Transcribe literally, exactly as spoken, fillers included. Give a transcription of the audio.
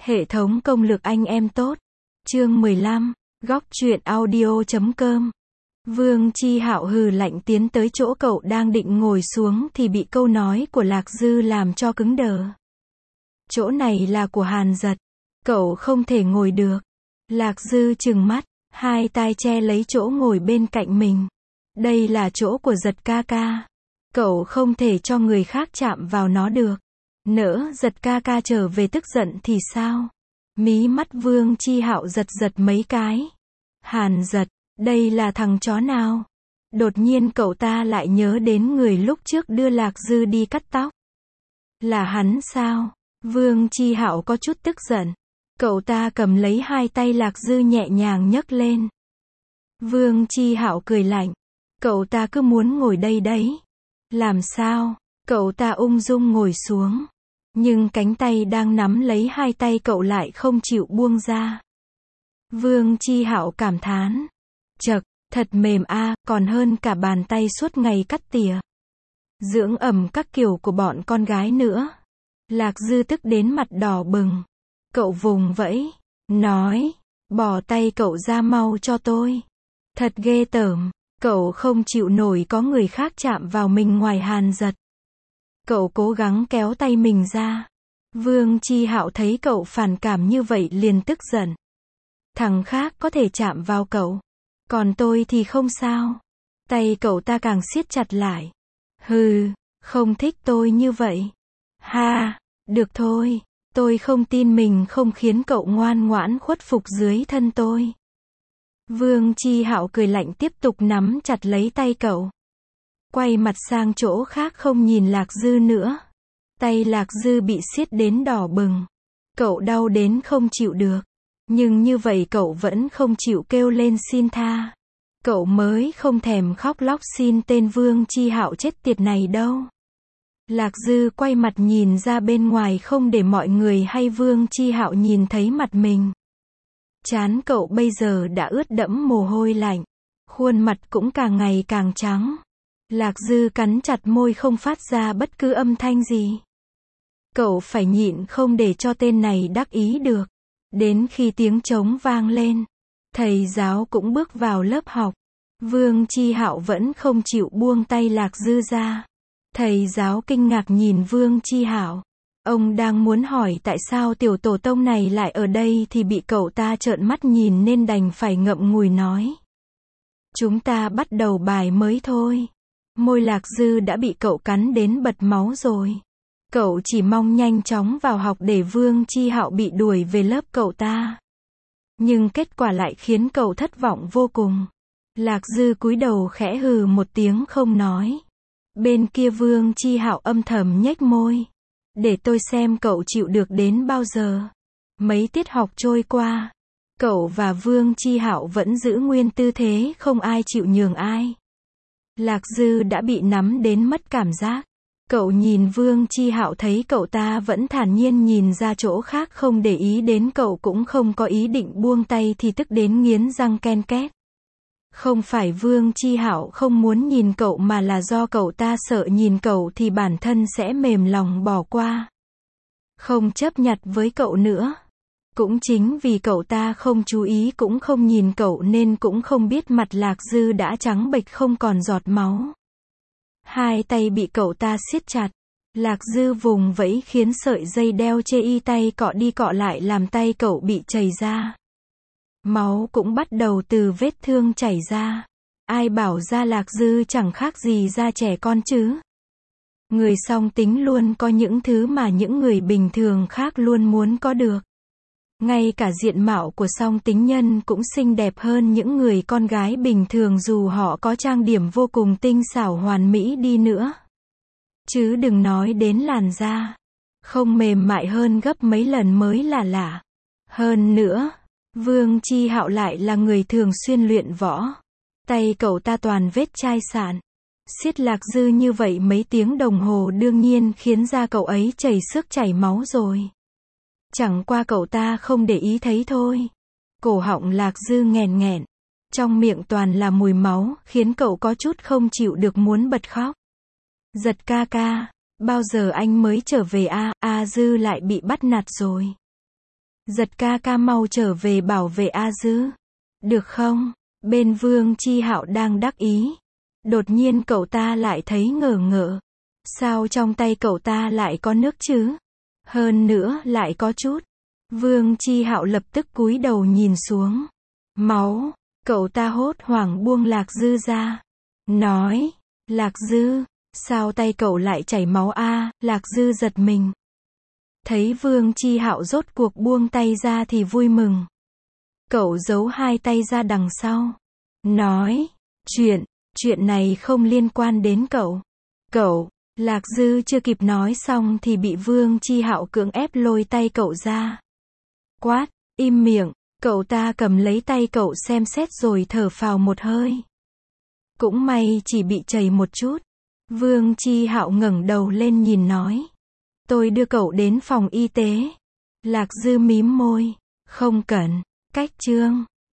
Hệ thống công lược anh em tốt. Chương mười lăm, góc truyện audio chấm com. Vương Chi Hạo hừ lạnh tiến tới chỗ cậu đang định ngồi xuống thì bị câu nói của Lạc Dư làm cho cứng đờ. Chỗ này là của Hàn Giật. Cậu không thể ngồi được. Lạc Dư trừng mắt, hai tay che lấy chỗ ngồi bên cạnh mình. Đây là chỗ của Giật ca ca. Cậu không thể cho người khác chạm vào nó được. Nỡ Giật ca ca trở về tức giận thì sao? Mí mắt Vương Chi Hạo giật giật mấy cái. Hàn Giật, đây là thằng chó nào? Đột nhiên cậu ta lại nhớ đến người lúc trước đưa Lạc Dư đi cắt tóc. Là hắn sao? Vương Chi Hạo có chút tức giận. Cậu ta cầm lấy hai tay Lạc Dư nhẹ nhàng nhấc lên. Vương Chi Hạo cười lạnh. Cậu ta cứ muốn ngồi đây đấy. Làm sao? Cậu ta ung dung ngồi xuống. Nhưng cánh tay đang nắm lấy hai tay cậu lại không chịu buông ra. Vương Chi Hạo cảm thán. Chậc, thật mềm a, còn hơn cả bàn tay suốt ngày cắt tỉa. Dưỡng ẩm các kiểu của bọn con gái nữa. Lạc Dư tức đến mặt đỏ bừng. Cậu vùng vẫy, nói, bỏ tay cậu ra mau cho tôi. Thật ghê tởm, cậu không chịu nổi có người khác chạm vào mình ngoài Hàn Giật. Cậu cố gắng kéo tay mình ra. Vương Chi Hạo thấy cậu phản cảm như vậy liền tức giận. Thằng khác có thể chạm vào cậu. Còn tôi thì không sao. Tay cậu ta càng siết chặt lại. Hừ, không thích tôi như vậy. Ha, được thôi. Tôi không tin mình không khiến cậu ngoan ngoãn khuất phục dưới thân tôi. Vương Chi Hạo cười lạnh tiếp tục nắm chặt lấy tay cậu. Quay mặt sang chỗ khác không nhìn Lạc Dư nữa. Tay Lạc Dư bị siết đến đỏ bừng. Cậu đau đến không chịu được. Nhưng như vậy cậu vẫn không chịu kêu lên xin tha. Cậu mới không thèm khóc lóc xin tên Vương Chi Hạo chết tiệt này đâu. Lạc Dư quay mặt nhìn ra bên ngoài không để mọi người hay Vương Chi Hạo nhìn thấy mặt mình. Trán cậu bây giờ đã ướt đẫm mồ hôi lạnh. Khuôn mặt cũng càng ngày càng trắng. Lạc Dư cắn chặt môi không phát ra bất cứ âm thanh gì. Cậu phải nhịn không để cho tên này đắc ý được. Đến khi tiếng trống vang lên, thầy giáo cũng bước vào lớp học. Vương Chi Hạo vẫn không chịu buông tay Lạc Dư ra. Thầy giáo kinh ngạc nhìn Vương Chi Hạo. Ông đang muốn hỏi tại sao tiểu tổ tông này lại ở đây thì bị cậu ta trợn mắt nhìn nên đành phải ngậm ngùi nói. Chúng ta bắt đầu bài mới thôi. Môi Lạc Dư đã bị cậu cắn đến bật máu rồi. Cậu chỉ mong nhanh chóng vào học để Vương Chi Hạo bị đuổi về lớp cậu ta. Nhưng kết quả lại khiến cậu thất vọng vô cùng. Lạc Dư cúi đầu khẽ hừ một tiếng không nói. Bên kia Vương Chi Hạo âm thầm nhếch môi. Để tôi xem cậu chịu được đến bao giờ. Mấy tiết học trôi qua. Cậu và Vương Chi Hạo vẫn giữ nguyên tư thế không ai chịu nhường ai. Lạc Dư đã bị nắm đến mất cảm giác. Cậu nhìn Vương Chi Hạo thấy cậu ta vẫn thản nhiên nhìn ra chỗ khác không để ý đến cậu cũng không có ý định buông tay thì tức đến nghiến răng ken két. Không phải Vương Chi Hạo không muốn nhìn cậu mà là do cậu ta sợ nhìn cậu thì bản thân sẽ mềm lòng bỏ qua. Không chấp nhặt với cậu nữa. Cũng chính vì cậu ta không chú ý cũng không nhìn cậu nên cũng không biết mặt Lạc Dư đã trắng bệch không còn giọt máu. Hai tay bị cậu ta siết chặt. Lạc Dư vùng vẫy khiến sợi dây đeo chê y tay cọ đi cọ lại làm tay cậu bị chảy ra. Máu cũng bắt đầu từ vết thương chảy ra. Ai bảo ra Lạc Dư chẳng khác gì da trẻ con chứ. Người song tính luôn có những thứ mà những người bình thường khác luôn muốn có được. Ngay cả diện mạo của song tính nhân cũng xinh đẹp hơn những người con gái bình thường dù họ có trang điểm vô cùng tinh xảo hoàn mỹ đi nữa. Chứ đừng nói đến làn da. Không mềm mại hơn gấp mấy lần mới là lạ. Hơn nữa, Vương Chi Hạo lại là người thường xuyên luyện võ. Tay cậu ta toàn vết chai sạn. Siết Lạc Dư như vậy mấy tiếng đồng hồ đương nhiên khiến da cậu ấy chảy xước chảy máu rồi. Chẳng qua cậu ta không để ý thấy thôi. Cổ họng Lạc Dư nghèn nghẹn. Trong miệng toàn là mùi máu, khiến cậu có chút không chịu được muốn bật khóc. Giật ca ca, bao giờ anh mới trở về a? A Dư lại bị bắt nạt rồi. Giật ca ca mau trở về bảo vệ A Dư. Được không? Bên Vương Chi Hạo đang đắc ý. Đột nhiên cậu ta lại thấy ngờ ngợ. Sao trong tay cậu ta lại có nước chứ? Hơn nữa lại có chút. Vương Chi Hạo lập tức cúi đầu nhìn xuống. Máu. Cậu ta hốt hoảng buông Lạc Dư ra. Nói. Lạc Dư. Sao tay cậu lại chảy máu a? Lạc Dư giật mình. Thấy Vương Chi Hạo rốt cuộc buông tay ra thì vui mừng. Cậu giấu hai tay ra đằng sau. Nói. Chuyện. Chuyện này không liên quan đến cậu. Cậu. Lạc Dư chưa kịp nói xong thì bị Vương Chi Hạo cưỡng ép lôi tay cậu ra. Quát. Im miệng. Cậu ta cầm lấy tay cậu xem xét rồi thở phào một hơi. Cũng may chỉ bị chảy một chút. Vương Chi Hạo ngẩng đầu lên nhìn nói. Tôi đưa cậu đến phòng y tế. Lạc Dư mím môi. Không cần. Cách chương.